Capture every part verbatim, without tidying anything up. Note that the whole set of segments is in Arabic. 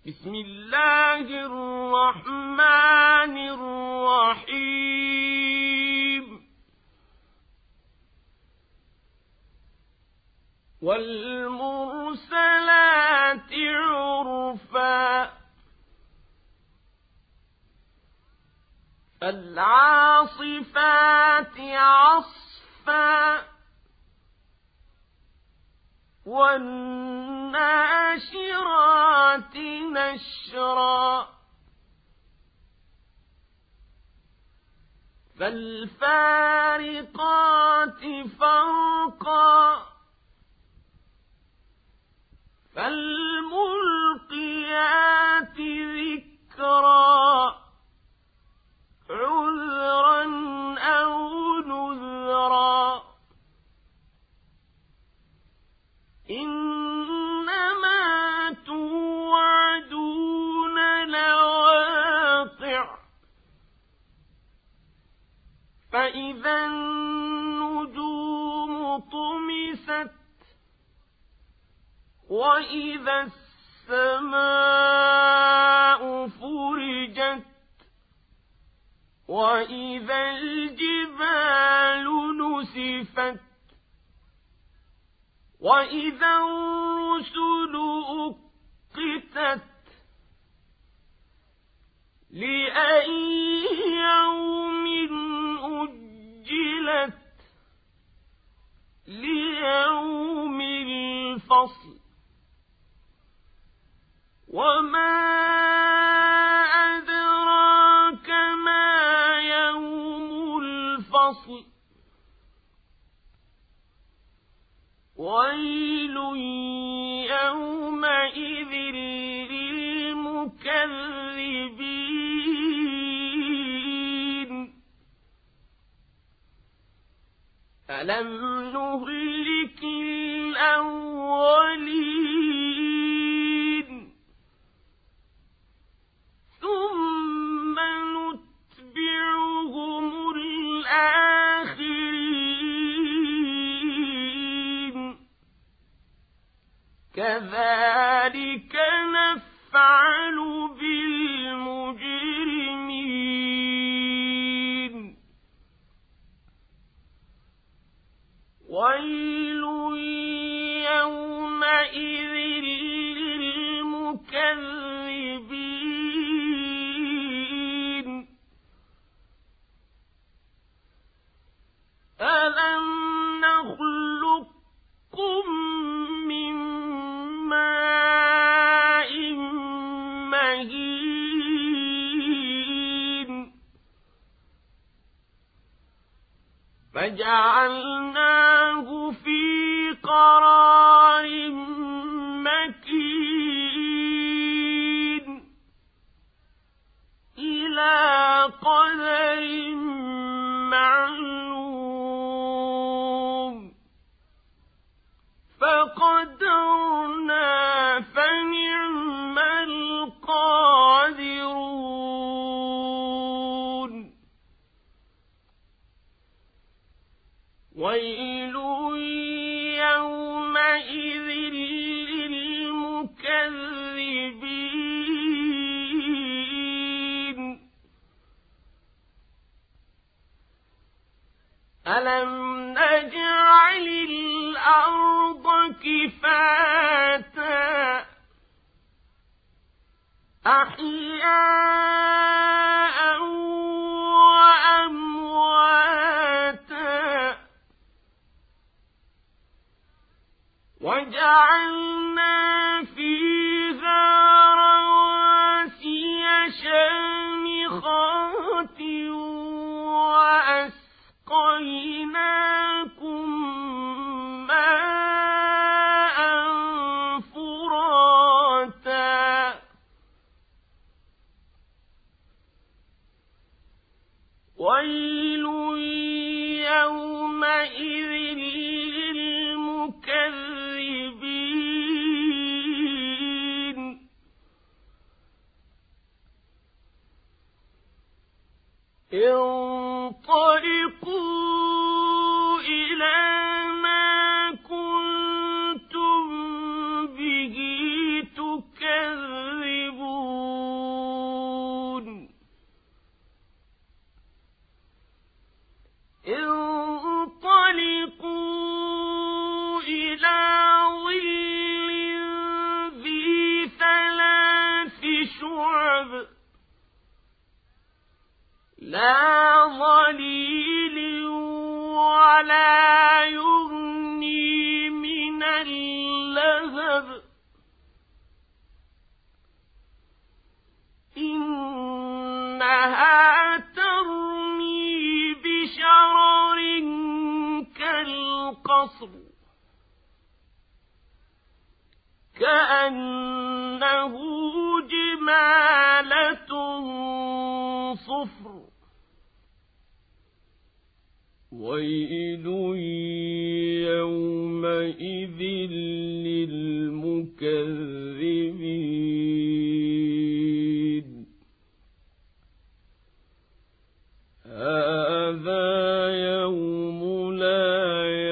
بسم الله الرحمن الرحيم والمرسلات عرفا فالعاصفات عصفا والناشرات نشرا فالفارقات فرقا فالملقيات ذكرا عذرا أو نذرا إنما توعدون لواقع فإذا النجوم طمست وإذا السماء فرجت وإذا الجبال نسفت وإذا الرسل أقتت لأي يوم أجلت ليوم الفصل وما أدراك ما يوم الفصل ويل يومئذ للمكذبين ألم نهلك الأولين ثم نتبعهم الآخرين كذلك نفعل بالمجرمين ويل يومئذ للمكذبين ألم نخلقكم من ماء مهين فجعلناه في قرار مكين إلى قدر معلوم فقدرنا فنعم القادرون ويل يومئذ للمكذبين ألم نجعل الأرض كفاتا أحياء وأمواتا وجعلنا فيها رواسي شامخات وأسقيناكم ماء فراتا ويل يومئذ للمكذبين انطلقوا إلى ما كنتم به تكذبون الحصر كأنه جمالة صفر ويل يومئذ للمكذبين هذا يوم لا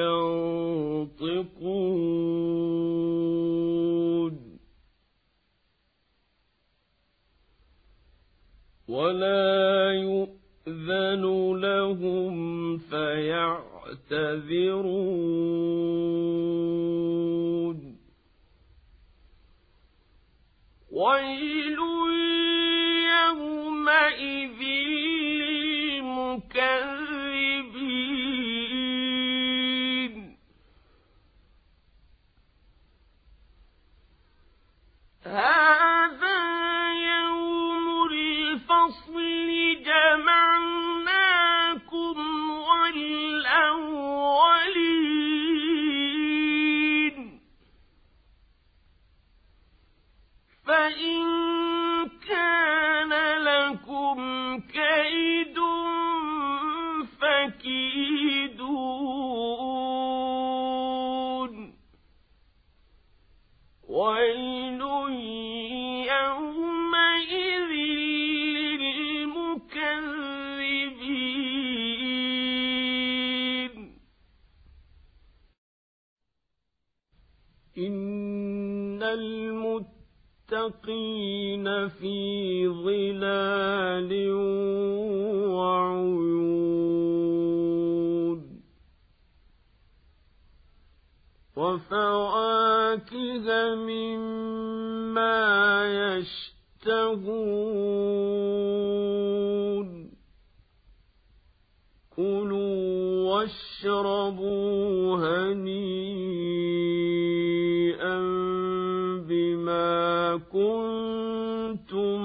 ينطقون ولا يؤذن لهم فيعتذرون ويل يومئذ للمكذبين هذا يوم الفصل جمعناكم والأولين فإن كان لكم كيد فكيدون ويل يومئذ للمكذبين إن المتقين في ظلال وعيون وفواكه مما يشتهون كلوا واشربوا هنيئا بما كنتم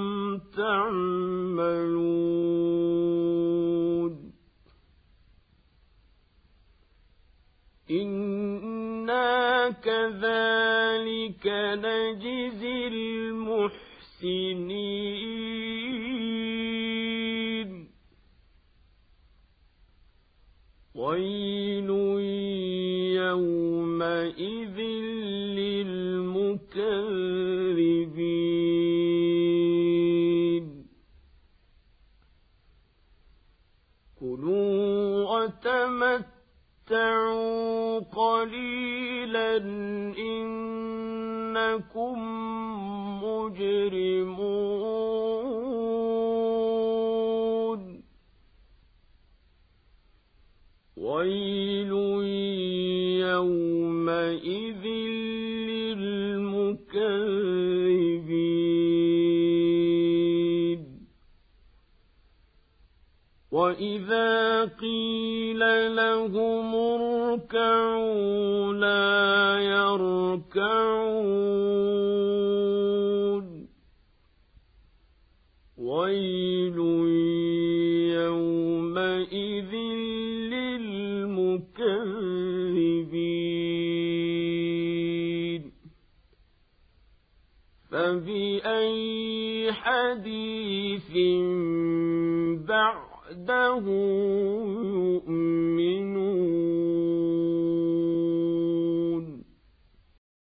تعملون إنا كذلك نجزي المحسنين ويل يومئذ للمكذبين كلوا وتمتعوا قليلا إنكم مجرمون ويل يومئذ للمكذبين وإذا قيل لهم اركعوا لا يركعون ويل يومئذ للمكذبين فبأي حديث بعده يؤمنون